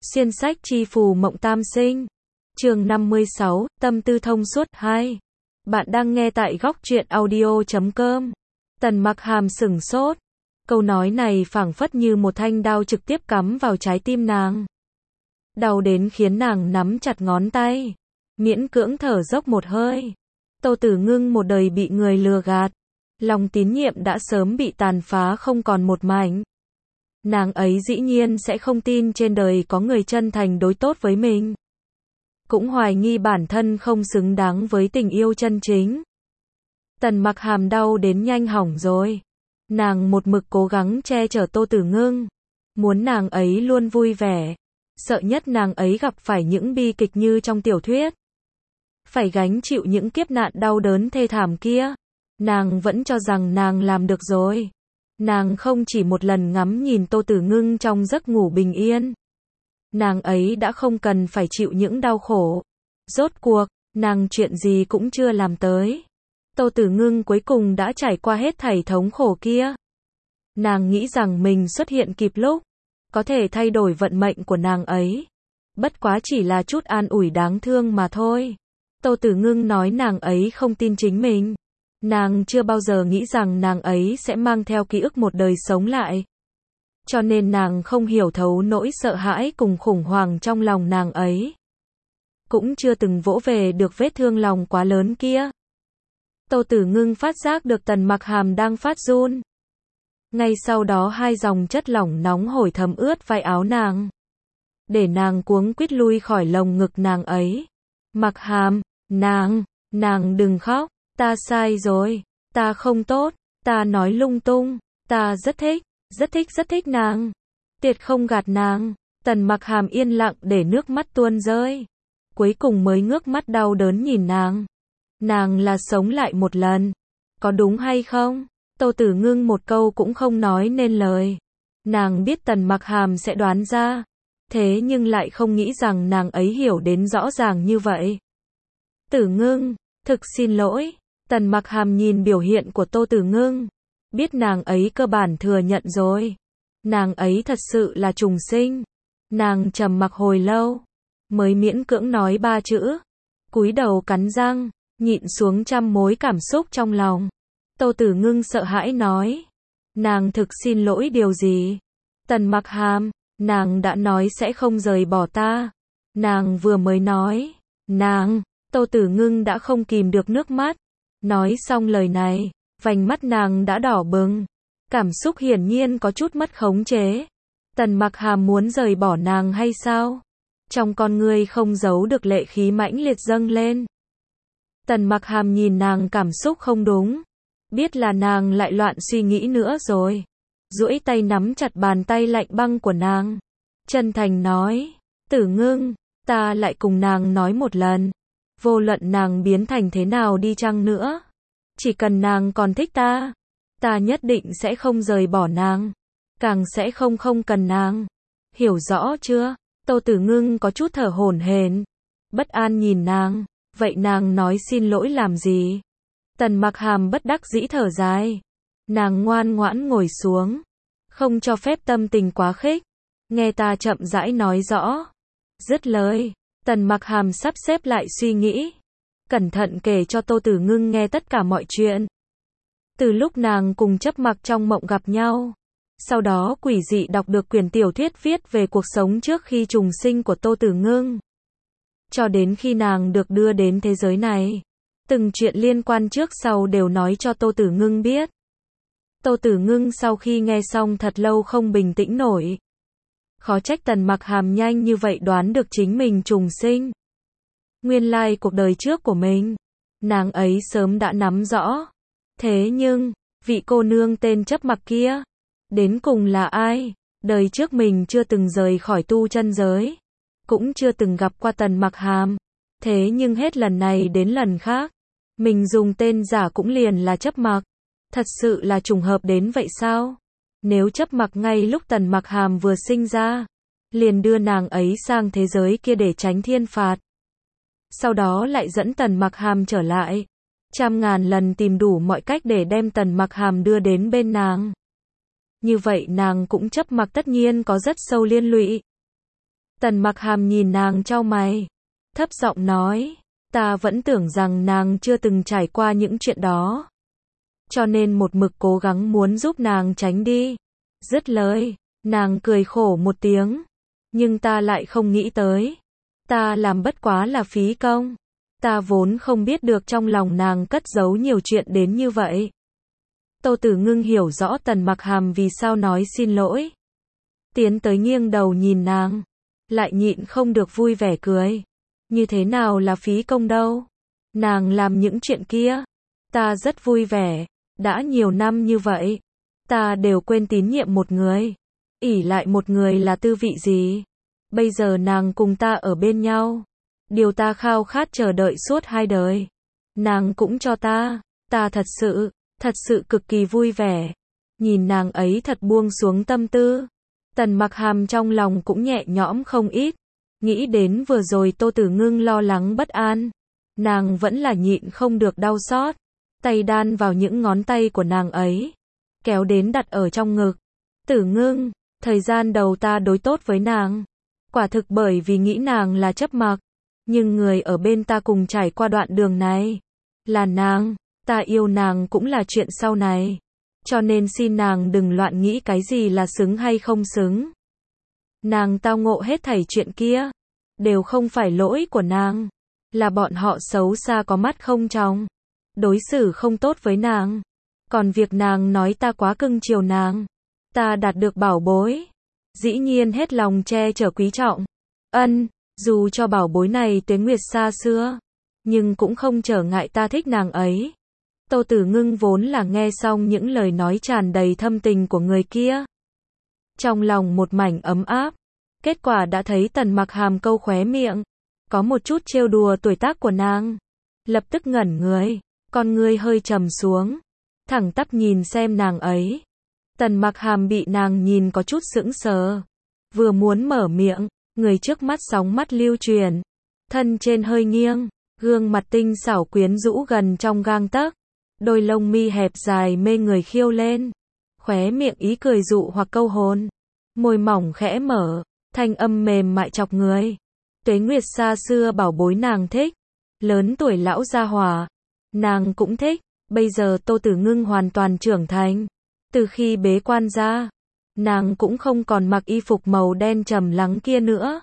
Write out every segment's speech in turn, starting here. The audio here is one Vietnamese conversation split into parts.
Xuyên sách chi phù mộng tam sinh. Chương 56, tâm tư thông suốt 2. Bạn đang nghe tại góc truyện audio.com. Tần Mặc Hàm sửng sốt. Câu nói này phảng phất như một thanh đao trực tiếp cắm vào trái tim nàng. Đau đến khiến nàng nắm chặt ngón tay, miễn cưỡng thở dốc một hơi. Tô Tử Ngưng một đời bị người lừa gạt, lòng tín nhiệm đã sớm bị tàn phá không còn một mảnh. Nàng ấy dĩ nhiên sẽ không tin trên đời có người chân thành đối tốt với mình. Cũng hoài nghi bản thân không xứng đáng với tình yêu chân chính. Tần Mặc Hàm đau đến nhanh hỏng rồi. Nàng một mực cố gắng che chở Tô Tử Ngưng, muốn nàng ấy luôn vui vẻ. Sợ nhất nàng ấy gặp phải những bi kịch như trong tiểu thuyết, phải gánh chịu những kiếp nạn đau đớn thê thảm kia. Nàng vẫn cho rằng nàng làm được rồi. Nàng không chỉ một lần ngắm nhìn Tô Tử Ngưng trong giấc ngủ bình yên. Nàng ấy đã không cần phải chịu những đau khổ. Rốt cuộc, nàng chuyện gì cũng chưa làm tới. Tô Tử Ngưng cuối cùng đã trải qua hết thảy thống khổ kia. Nàng nghĩ rằng mình xuất hiện kịp lúc, có thể thay đổi vận mệnh của nàng ấy. Bất quá chỉ là chút an ủi đáng thương mà thôi. Tô Tử Ngưng nói nàng ấy không tin chính mình. Nàng chưa bao giờ nghĩ rằng nàng ấy sẽ mang theo ký ức một đời sống lại. Cho nên nàng không hiểu thấu nỗi sợ hãi cùng khủng hoảng trong lòng nàng ấy. Cũng chưa từng vỗ về được vết thương lòng quá lớn kia. Tô Tử Ngưng phát giác được Tần Mặc Hàm đang phát run. Ngay sau đó hai dòng chất lỏng nóng hổi thấm ướt vai áo nàng, để nàng cuống quýt lui khỏi lồng ngực nàng ấy. Mặc Hàm, nàng đừng khóc, ta sai rồi, ta không tốt, ta nói lung tung, ta rất thích nàng. Tuyệt không gạt nàng. Tần Mặc Hàm yên lặng để nước mắt tuôn rơi. Cuối cùng mới ngước mắt đau đớn nhìn nàng. Nàng là sống lại một lần, có đúng hay không? Tô Tử Ngưng một câu cũng không nói nên lời. Nàng biết Tần Mặc Hàm sẽ đoán ra, thế nhưng lại không nghĩ rằng nàng ấy hiểu đến rõ ràng như vậy. Tử Ngưng, thực xin lỗi. Tần Mặc Hàm nhìn biểu hiện của Tô Tử Ngưng, biết nàng ấy cơ bản thừa nhận rồi. Nàng ấy thật sự là trùng sinh. Nàng trầm mặc hồi lâu, mới miễn cưỡng nói 3 chữ. Cúi đầu cắn răng, nhịn xuống trăm mối cảm xúc trong lòng. Tô Tử Ngưng sợ hãi nói. Nàng thực xin lỗi điều gì? Tần Mặc Hàm, nàng đã nói sẽ không rời bỏ ta. Nàng vừa mới nói. Tô Tử Ngưng đã không kìm được nước mắt. Nói xong lời này, vành mắt nàng đã đỏ bừng. Cảm xúc hiển nhiên có chút mất khống chế. Tần Mặc Hàm muốn rời bỏ nàng hay sao? Trong con ngươi không giấu được lệ khí mãnh liệt dâng lên. Tần Mặc Hàm nhìn nàng cảm xúc không đúng. Biết là nàng lại loạn suy nghĩ nữa rồi. Duỗi tay nắm chặt bàn tay lạnh băng của nàng. Chân thành nói. Tử Ngưng, ta lại cùng nàng nói một lần. Vô luận nàng biến thành thế nào đi chăng nữa, chỉ cần nàng còn thích ta, ta nhất định sẽ không rời bỏ nàng. Càng sẽ không cần nàng. Hiểu rõ chưa? Tô Tử Ngưng có chút thở hổn hển, bất an nhìn nàng. Vậy nàng nói xin lỗi làm gì? Tần Mặc Hàm bất đắc dĩ thở dài. Nàng ngoan ngoãn ngồi xuống, không cho phép tâm tình quá khích. Nghe ta chậm rãi nói rõ. Dứt lời, Tần Mặc Hàm sắp xếp lại suy nghĩ, cẩn thận kể cho Tô Tử Ngưng nghe tất cả mọi chuyện. Từ lúc nàng cùng Chấp Mặc trong mộng gặp nhau, sau đó quỷ dị đọc được quyển tiểu thuyết viết về cuộc sống trước khi trùng sinh của Tô Tử Ngưng, cho đến khi nàng được đưa đến thế giới này, từng chuyện liên quan trước sau đều nói cho Tô Tử Ngưng biết. Tô Tử Ngưng sau khi nghe xong thật lâu không bình tĩnh nổi. Khó trách Tần Mặc Hàm nhanh như vậy đoán được chính mình trùng sinh. Nguyên lai cuộc đời trước của mình, nàng ấy sớm đã nắm rõ. Thế nhưng, vị cô nương tên Chấp Mặc kia, đến cùng là ai? Đời trước mình chưa từng rời khỏi tu chân giới, cũng chưa từng gặp qua Tần Mặc Hàm. Thế nhưng hết lần này đến lần khác, mình dùng tên giả cũng liền là Chấp Mặc. Thật sự là trùng hợp đến vậy sao? Nếu Chấp Mặc ngay lúc Tần Mặc Hàm vừa sinh ra, liền đưa nàng ấy sang thế giới kia để tránh thiên phạt, sau đó lại dẫn Tần Mặc Hàm trở lại, trăm ngàn lần tìm đủ mọi cách để đem Tần Mặc Hàm đưa đến bên nàng. Như vậy nàng cũng Chấp Mặc tất nhiên có rất sâu liên lụy. Tần Mặc Hàm nhìn nàng chau mày, thấp giọng nói, ta vẫn tưởng rằng nàng chưa từng trải qua những chuyện đó, cho nên một mực cố gắng muốn giúp nàng tránh đi. Dứt lời, nàng cười khổ một tiếng, nhưng ta lại không nghĩ tới, ta làm bất quá là phí công. Ta vốn không biết được trong lòng nàng cất giấu nhiều chuyện đến như vậy. Tô Tử Ngưng hiểu rõ Tần Mặc Hàm vì sao nói xin lỗi. Tiến tới nghiêng đầu nhìn nàng, lại nhịn không được vui vẻ cười. Như thế nào là phí công đâu? Nàng làm những chuyện kia, ta rất vui vẻ. Đã nhiều năm như vậy, ta đều quên tín nhiệm một người, ỷ lại một người là tư vị gì. Bây giờ nàng cùng ta ở bên nhau, điều ta khao khát chờ đợi suốt 2 đời, nàng cũng cho ta thật sự cực kỳ vui vẻ. Nhìn nàng ấy thật buông xuống tâm tư, Tần Mặc Hàm trong lòng cũng nhẹ nhõm không ít. Nghĩ đến vừa rồi Tô Tử Ngưng lo lắng bất an, nàng vẫn là nhịn không được đau xót. Tay đan vào những ngón tay của nàng ấy, kéo đến đặt ở trong ngực. Tử Ngưng, thời gian đầu ta đối tốt với nàng, quả thực bởi vì nghĩ nàng là chấp mặc, nhưng người ở bên ta cùng trải qua đoạn đường này là nàng, ta yêu nàng cũng là chuyện sau này, cho nên xin nàng đừng loạn nghĩ cái gì là xứng hay không xứng. Nàng tao ngộ hết thảy chuyện kia, đều không phải lỗi của nàng, là bọn họ xấu xa có mắt không tròng, đối xử không tốt với nàng. Còn việc nàng nói ta quá cưng chiều nàng, ta đạt được bảo bối, dĩ nhiên hết lòng che chở quý trọng. Dù cho bảo bối này tuế nguyệt xa xưa, nhưng cũng không trở ngại ta thích nàng ấy. Tô Tử Ngưng vốn là nghe xong những lời nói tràn đầy thâm tình của người kia, trong lòng một mảnh ấm áp. Kết quả đã thấy Tần Mặc Hàm câu khóe miệng, có một chút trêu đùa tuổi tác của nàng, lập tức ngẩn người, con ngươi hơi trầm xuống, thẳng tắp nhìn xem nàng ấy. Tần Mặc Hàm bị nàng nhìn có chút sững sờ, vừa muốn mở miệng, người trước mắt sóng mắt lưu chuyển, thân trên hơi nghiêng, gương mặt tinh xảo quyến rũ gần trong gang tấc, đôi lông mi hẹp dài mê người khiêu lên, khóe miệng ý cười dụ hoặc câu hồn, môi mỏng khẽ mở, thanh âm mềm mại chọc người. Tuế nguyệt xa xưa bảo bối nàng thích, lớn tuổi lão gia hỏa, nàng cũng thích. Bây giờ Tô Tử Ngưng hoàn toàn trưởng thành, từ khi bế quan ra, nàng cũng không còn mặc y phục màu đen trầm lắng kia nữa.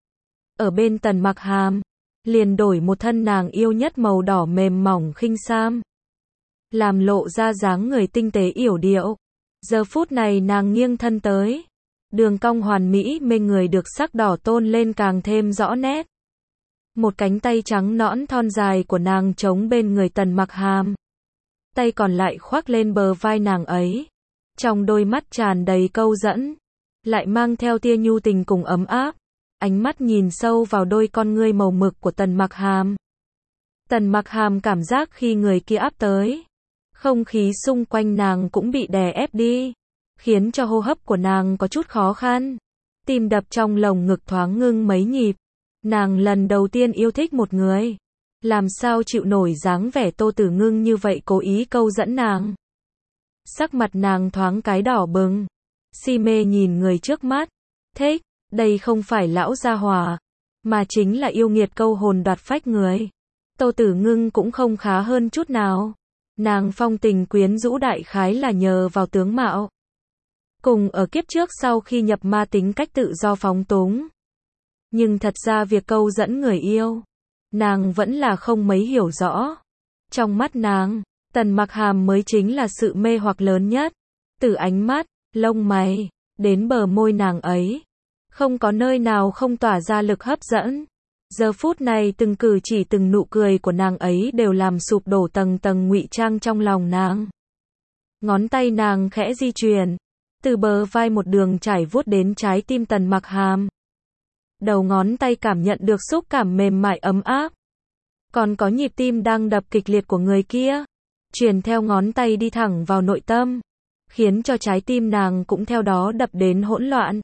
Ở bên Tần Mặc Hàm, liền đổi một thân nàng yêu nhất màu đỏ mềm mỏng khinh sam, làm lộ ra dáng người tinh tế yểu điệu. Giờ phút này nàng nghiêng thân tới, đường cong hoàn mỹ mê người được sắc đỏ tôn lên càng thêm rõ nét. Một cánh tay trắng nõn thon dài của nàng chống bên người Tần Mặc Hàm, tay còn lại khoác lên bờ vai nàng ấy. Trong đôi mắt tràn đầy câu dẫn, lại mang theo tia nhu tình cùng ấm áp. Ánh mắt nhìn sâu vào đôi con ngươi màu mực của Tần Mặc Hàm. Tần Mặc Hàm cảm giác khi người kia áp tới, không khí xung quanh nàng cũng bị đè ép đi, khiến cho hô hấp của nàng có chút khó khăn. Tim đập trong lồng ngực thoáng ngưng mấy nhịp. Nàng lần đầu tiên yêu thích một người, làm sao chịu nổi dáng vẻ Tô Tử Ngưng như vậy cố ý câu dẫn nàng. Sắc mặt nàng thoáng cái đỏ bừng, si mê nhìn người trước mắt. Thích, đây không phải lão gia hỏa, mà chính là yêu nghiệt câu hồn đoạt phách người. Tô Tử Ngưng cũng không khá hơn chút nào. Nàng phong tình quyến rũ đại khái là nhờ vào tướng mạo, cùng ở kiếp trước sau khi nhập ma tính cách tự do phóng túng. Nhưng thật ra việc câu dẫn người yêu, nàng vẫn là không mấy hiểu rõ. Trong mắt nàng, Tần Mặc Hàm mới chính là sự mê hoặc lớn nhất. Từ ánh mắt, lông mày, đến bờ môi nàng ấy, không có nơi nào không tỏa ra lực hấp dẫn. Giờ phút này từng cử chỉ từng nụ cười của nàng ấy đều làm sụp đổ tầng tầng ngụy trang trong lòng nàng. Ngón tay nàng khẽ di chuyển, từ bờ vai một đường trải vuốt đến trái tim Tần Mặc Hàm. Đầu ngón tay cảm nhận được xúc cảm mềm mại ấm áp, còn có nhịp tim đang đập kịch liệt của người kia, truyền theo ngón tay đi thẳng vào nội tâm, khiến cho trái tim nàng cũng theo đó đập đến hỗn loạn.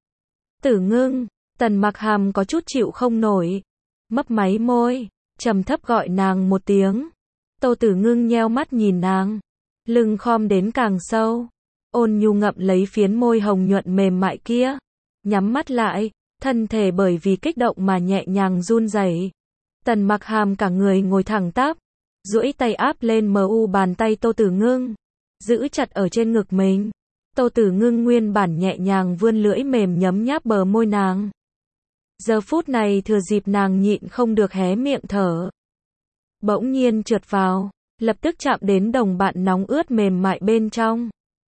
Tử Ngưng, Tần Mặc Hàm có chút chịu không nổi, mấp máy môi, trầm thấp gọi nàng một tiếng. Tô Tử Ngưng nheo mắt nhìn nàng, lưng khom đến càng sâu, ôn nhu ngậm lấy phiến môi hồng nhuận mềm mại kia, nhắm mắt lại, thân thể bởi vì kích động mà nhẹ nhàng run rẩy. Tần Mặc Hàm cả người ngồi thẳng tắp, duỗi tay áp lên bàn tay Tô Tử Ngưng, giữ chặt ở trên ngực mình. Tô Tử Ngưng nguyên bản nhẹ nhàng vươn lưỡi mềm nhấm nháp bờ môi nàng. Giờ phút này thừa dịp nàng nhịn không được hé miệng thở. Bỗng nhiên trượt vào, lập tức chạm đến đồng bạn nóng ướt mềm mại bên trong.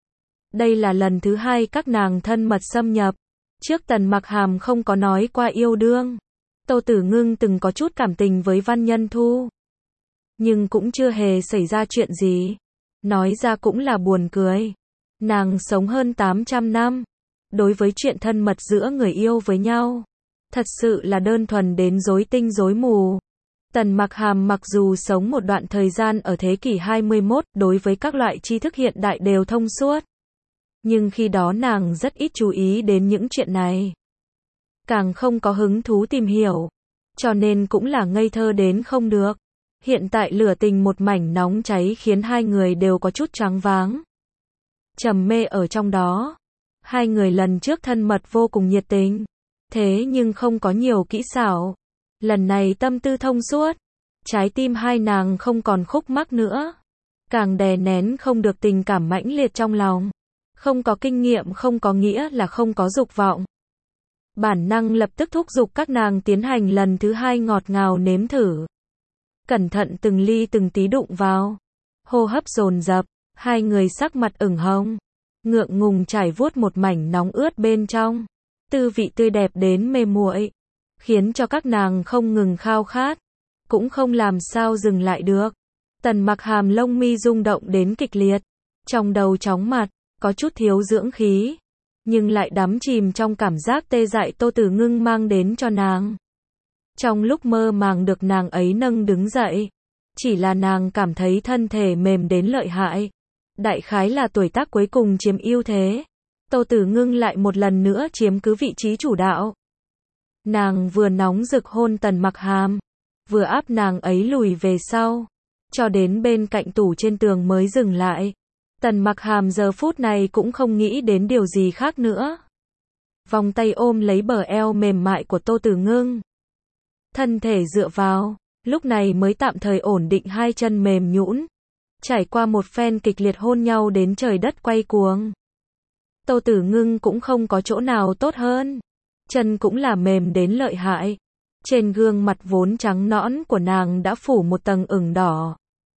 Đây là lần thứ hai các nàng thân mật xâm nhập. Trước Tần Mặc Hàm không có nói qua yêu đương. Tô Tử Ngưng từng có chút cảm tình với Văn Nhân Thu, nhưng cũng chưa hề xảy ra chuyện gì. Nói ra cũng là buồn cười. Nàng sống hơn 800 năm. Đối với chuyện thân mật giữa người yêu với nhau, thật sự là đơn thuần đến rối tinh rối mù. Tần Mặc Hàm mặc dù sống một đoạn thời gian ở thế kỷ 21, đối với các loại tri thức hiện đại đều thông suốt. Nhưng khi đó nàng rất ít chú ý đến những chuyện này. Càng không có hứng thú tìm hiểu. Cho nên cũng là ngây thơ đến không được. Hiện tại lửa tình một mảnh nóng cháy khiến hai người đều có chút choáng váng. Trầm mê ở trong đó. Hai người lần trước thân mật vô cùng nhiệt tình. Thế nhưng không có nhiều kỹ xảo. Lần này tâm tư thông suốt. Trái tim hai nàng không còn khúc mắc nữa. Càng đè nén không được tình cảm mãnh liệt trong lòng. Không có kinh nghiệm không có nghĩa là không có dục vọng. Bản năng lập tức thúc giục các nàng tiến hành lần thứ hai ngọt ngào nếm thử. Cẩn thận từng ly từng tí đụng vào. Hô hấp dồn dập, hai người sắc mặt ửng hồng. Ngượng ngùng trải vuốt một mảnh nóng ướt bên trong. Tư vị tươi đẹp đến mê muội, khiến cho các nàng không ngừng khao khát, cũng không làm sao dừng lại được. Tần Mặc Hàm lông mi rung động đến kịch liệt, trong đầu chóng mặt, có chút thiếu dưỡng khí, nhưng lại đắm chìm trong cảm giác tê dại Tô Tử Ngưng mang đến cho nàng. Trong lúc mơ màng được nàng ấy nâng đứng dậy, chỉ là nàng cảm thấy thân thể mềm đến lợi hại. Đại khái là tuổi tác cuối cùng chiếm ưu thế. Tô Tử Ngưng lại một lần nữa chiếm cứ vị trí chủ đạo. Nàng vừa nóng rực hôn Tần Mặc Hàm, vừa áp nàng ấy lùi về sau, cho đến bên cạnh tủ trên tường mới dừng lại. Tần Mặc Hàm giờ phút này cũng không nghĩ đến điều gì khác nữa. Vòng tay ôm lấy bờ eo mềm mại của Tô Tử Ngưng. Thân thể dựa vào, lúc này mới tạm thời ổn định hai chân mềm nhũn. Trải qua một phen kịch liệt hôn nhau đến trời đất quay cuồng. Tô Tử Ngưng cũng không có chỗ nào tốt hơn. Chân cũng là mềm đến lợi hại. Trên gương mặt vốn trắng nõn của nàng đã phủ một tầng ửng đỏ.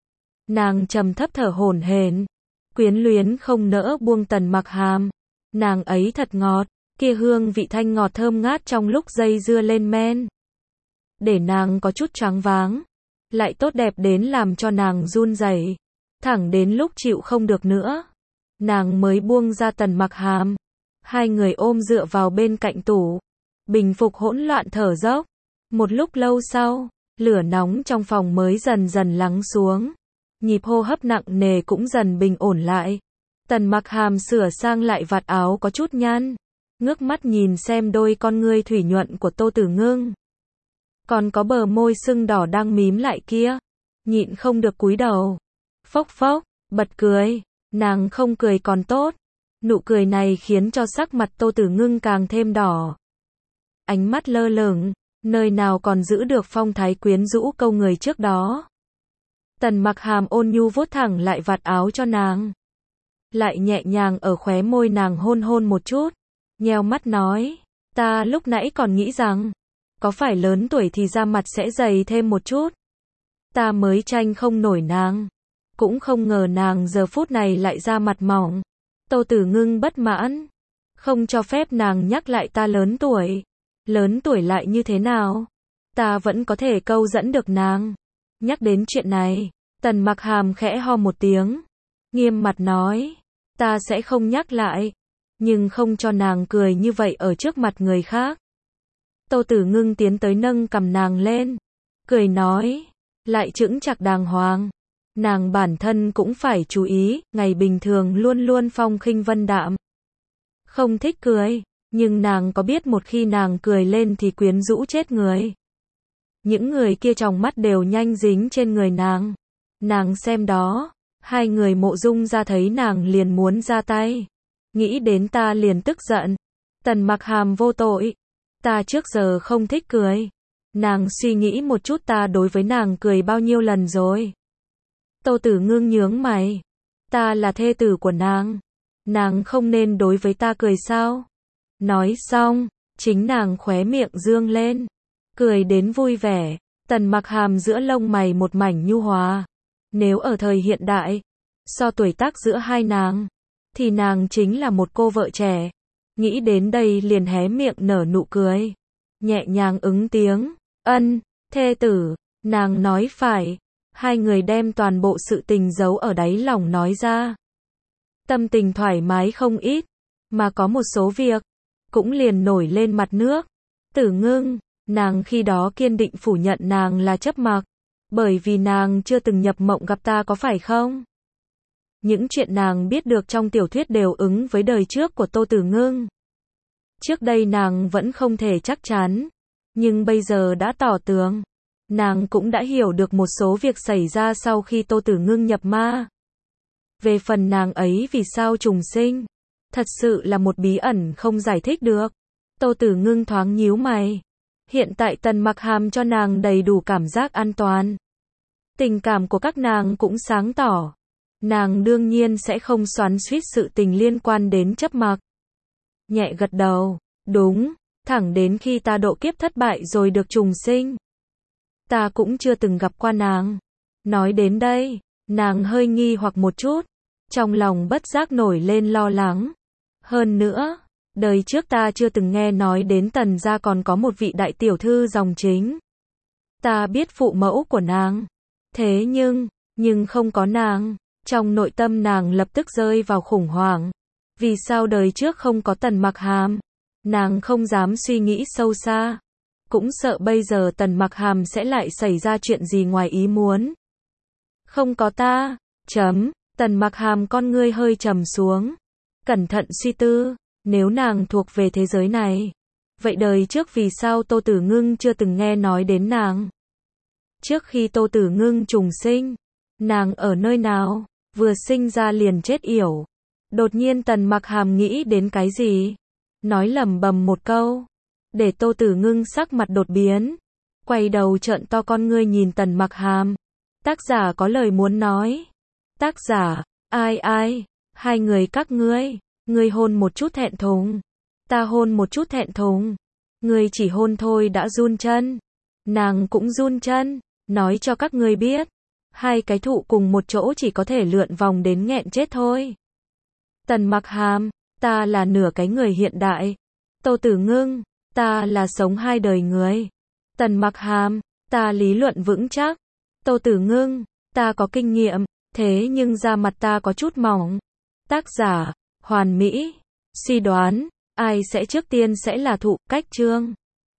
Nàng trầm thấp thở hổn hển, quyến luyến không nỡ buông Tần Mặc Hàm. Nàng ấy thật ngọt, kia hương vị thanh ngọt thơm ngát trong lúc dây dưa lên men. Để nàng có chút choáng váng, lại tốt đẹp đến làm cho nàng run rẩy. Thẳng đến lúc chịu không được nữa, nàng mới buông ra Tần Mặc Hàm. Hai người ôm dựa vào bên cạnh tủ, bình phục hỗn loạn thở dốc. Một lúc lâu sau, lửa nóng trong phòng mới dần dần lắng xuống. Nhịp hô hấp nặng nề cũng dần bình ổn lại. Tần Mặc Hàm sửa sang lại vạt áo có chút nhăn, ngước mắt nhìn xem đôi con ngươi thủy nhuận của Tô Tử Ngưng. Còn có bờ môi sưng đỏ đang mím lại kia, nhịn không được cúi đầu. Phốc phốc, bật cười. Nàng không cười còn tốt. Nụ cười này khiến cho sắc mặt Tô Tử Ngưng càng thêm đỏ. Ánh mắt lơ lửng, nơi nào còn giữ được phong thái quyến rũ câu người trước đó. Tần Mặc Hàm ôn nhu vuốt thẳng lại vạt áo cho nàng. Lại nhẹ nhàng ở khóe môi nàng hôn hôn một chút. Nheo mắt nói, ta lúc nãy còn nghĩ rằng, có phải lớn tuổi thì da mặt sẽ dày thêm một chút. Ta mới tranh không nổi nàng. Cũng không ngờ nàng giờ phút này lại da mặt mỏng. Tô Tử Ngưng bất mãn. Không cho phép nàng nhắc lại ta lớn tuổi. Lớn tuổi lại như thế nào? Ta vẫn có thể câu dẫn được nàng. Nhắc đến chuyện này, Tần Mặc Hàm khẽ ho một tiếng. Nghiêm mặt nói, ta sẽ không nhắc lại. Nhưng không cho nàng cười như vậy ở trước mặt người khác. Tô Tử Ngưng tiến tới nâng cầm nàng lên. Cười nói, lại chững chạc đàng hoàng. Nàng bản thân cũng phải chú ý, ngày bình thường luôn luôn phong khinh vân đạm. Không thích cười, nhưng nàng có biết một khi nàng cười lên thì quyến rũ chết người. Những người kia trong mắt đều nhanh dính trên người nàng. Nàng xem đó, hai người Mộ Dung ra thấy nàng liền muốn ra tay. Nghĩ đến ta liền tức giận. Tần Mặc Hàm vô tội. Ta trước giờ không thích cười. Nàng suy nghĩ một chút ta đối với nàng cười bao nhiêu lần rồi. Tô Tử Ngưng nhướng mày. Ta là thê tử của nàng. Nàng không nên đối với ta cười sao? Nói xong, chính nàng khóe miệng dương lên. Cười đến vui vẻ. Tần Mặc Hàm giữa lông mày một mảnh nhu hòa. Nếu ở thời hiện đại, so tuổi tác giữa hai nàng, thì nàng chính là một cô vợ trẻ. Nghĩ đến đây liền hé miệng nở nụ cười. Nhẹ nhàng ứng tiếng. Ân, thê tử. Nàng nói phải. Hai người đem toàn bộ sự tình giấu ở đáy lòng nói ra. Tâm tình thoải mái không ít. Mà có một số việc cũng liền nổi lên mặt nước. Tử Ngưng, nàng khi đó kiên định phủ nhận nàng là chấp mặc. Bởi vì nàng chưa từng nhập mộng gặp ta có phải không? Những chuyện nàng biết được trong tiểu thuyết đều ứng với đời trước của Tô Tử Ngưng. Trước đây nàng vẫn không thể chắc chắn, nhưng bây giờ đã tỏ tường. Nàng cũng đã hiểu được một số việc xảy ra sau khi Tô Tử Ngưng nhập ma. Về phần nàng ấy vì sao trùng sinh, thật sự là một bí ẩn không giải thích được. Tô Tử Ngưng thoáng nhíu mày. Hiện tại Tần Mặc Hàm cho nàng đầy đủ cảm giác an toàn. Tình cảm của các nàng cũng sáng tỏ. Nàng đương nhiên sẽ không xoắn xuýt sự tình liên quan đến chấp mặc. Nhẹ gật đầu. Đúng, thẳng đến khi ta độ kiếp thất bại rồi được trùng sinh. Ta cũng chưa từng gặp qua nàng. Nói đến đây, nàng hơi nghi hoặc một chút. Trong lòng bất giác nổi lên lo lắng. Hơn nữa, đời trước ta chưa từng nghe nói đến Tần gia còn có một vị đại tiểu thư dòng chính. Ta biết phụ mẫu của nàng. Thế nhưng không có nàng. Trong nội tâm nàng lập tức rơi vào khủng hoảng. Vì sao đời trước không có Tần Mặc Hàm? Nàng không dám suy nghĩ sâu xa. Cũng sợ bây giờ Tần Mặc Hàm sẽ lại xảy ra chuyện gì ngoài ý muốn. Không có ta. Tần Mặc Hàm con ngươi hơi trầm xuống. Cẩn thận suy tư. Nếu nàng thuộc về thế giới này, vậy đời trước vì sao Tô Tử Ngưng chưa từng nghe nói đến nàng? Trước khi Tô Tử Ngưng trùng sinh, nàng ở nơi nào? Vừa sinh ra liền chết yểu. Đột nhiên Tần Mặc Hàm nghĩ đến cái gì? Nói lẩm bẩm một câu. Để Tô Tử Ngưng sắc mặt đột biến. Quay đầu trợn to con ngươi nhìn Tần Mặc Hàm. Tác giả có lời muốn nói. Tác giả, ai? Hai người các ngươi. Ngươi hôn một chút thẹn thùng. Ta hôn một chút thẹn thùng. Ngươi chỉ hôn thôi đã run chân. Nàng cũng run chân. Nói cho các ngươi biết. Hai cái thụ cùng một chỗ chỉ có thể lượn vòng đến nghẹn chết thôi. Tần Mặc Hàm, ta là nửa cái người hiện đại. Tô Tử Ngưng, ta là sống hai đời người. Tần Mặc Hàm, ta lý luận vững chắc. Tô Tử Ngưng, ta có kinh nghiệm, thế nhưng da mặt ta có chút mỏng. Tác giả, Hoàn Mỹ. Suy đoán, ai sẽ trước tiên sẽ là thụ, cách chương.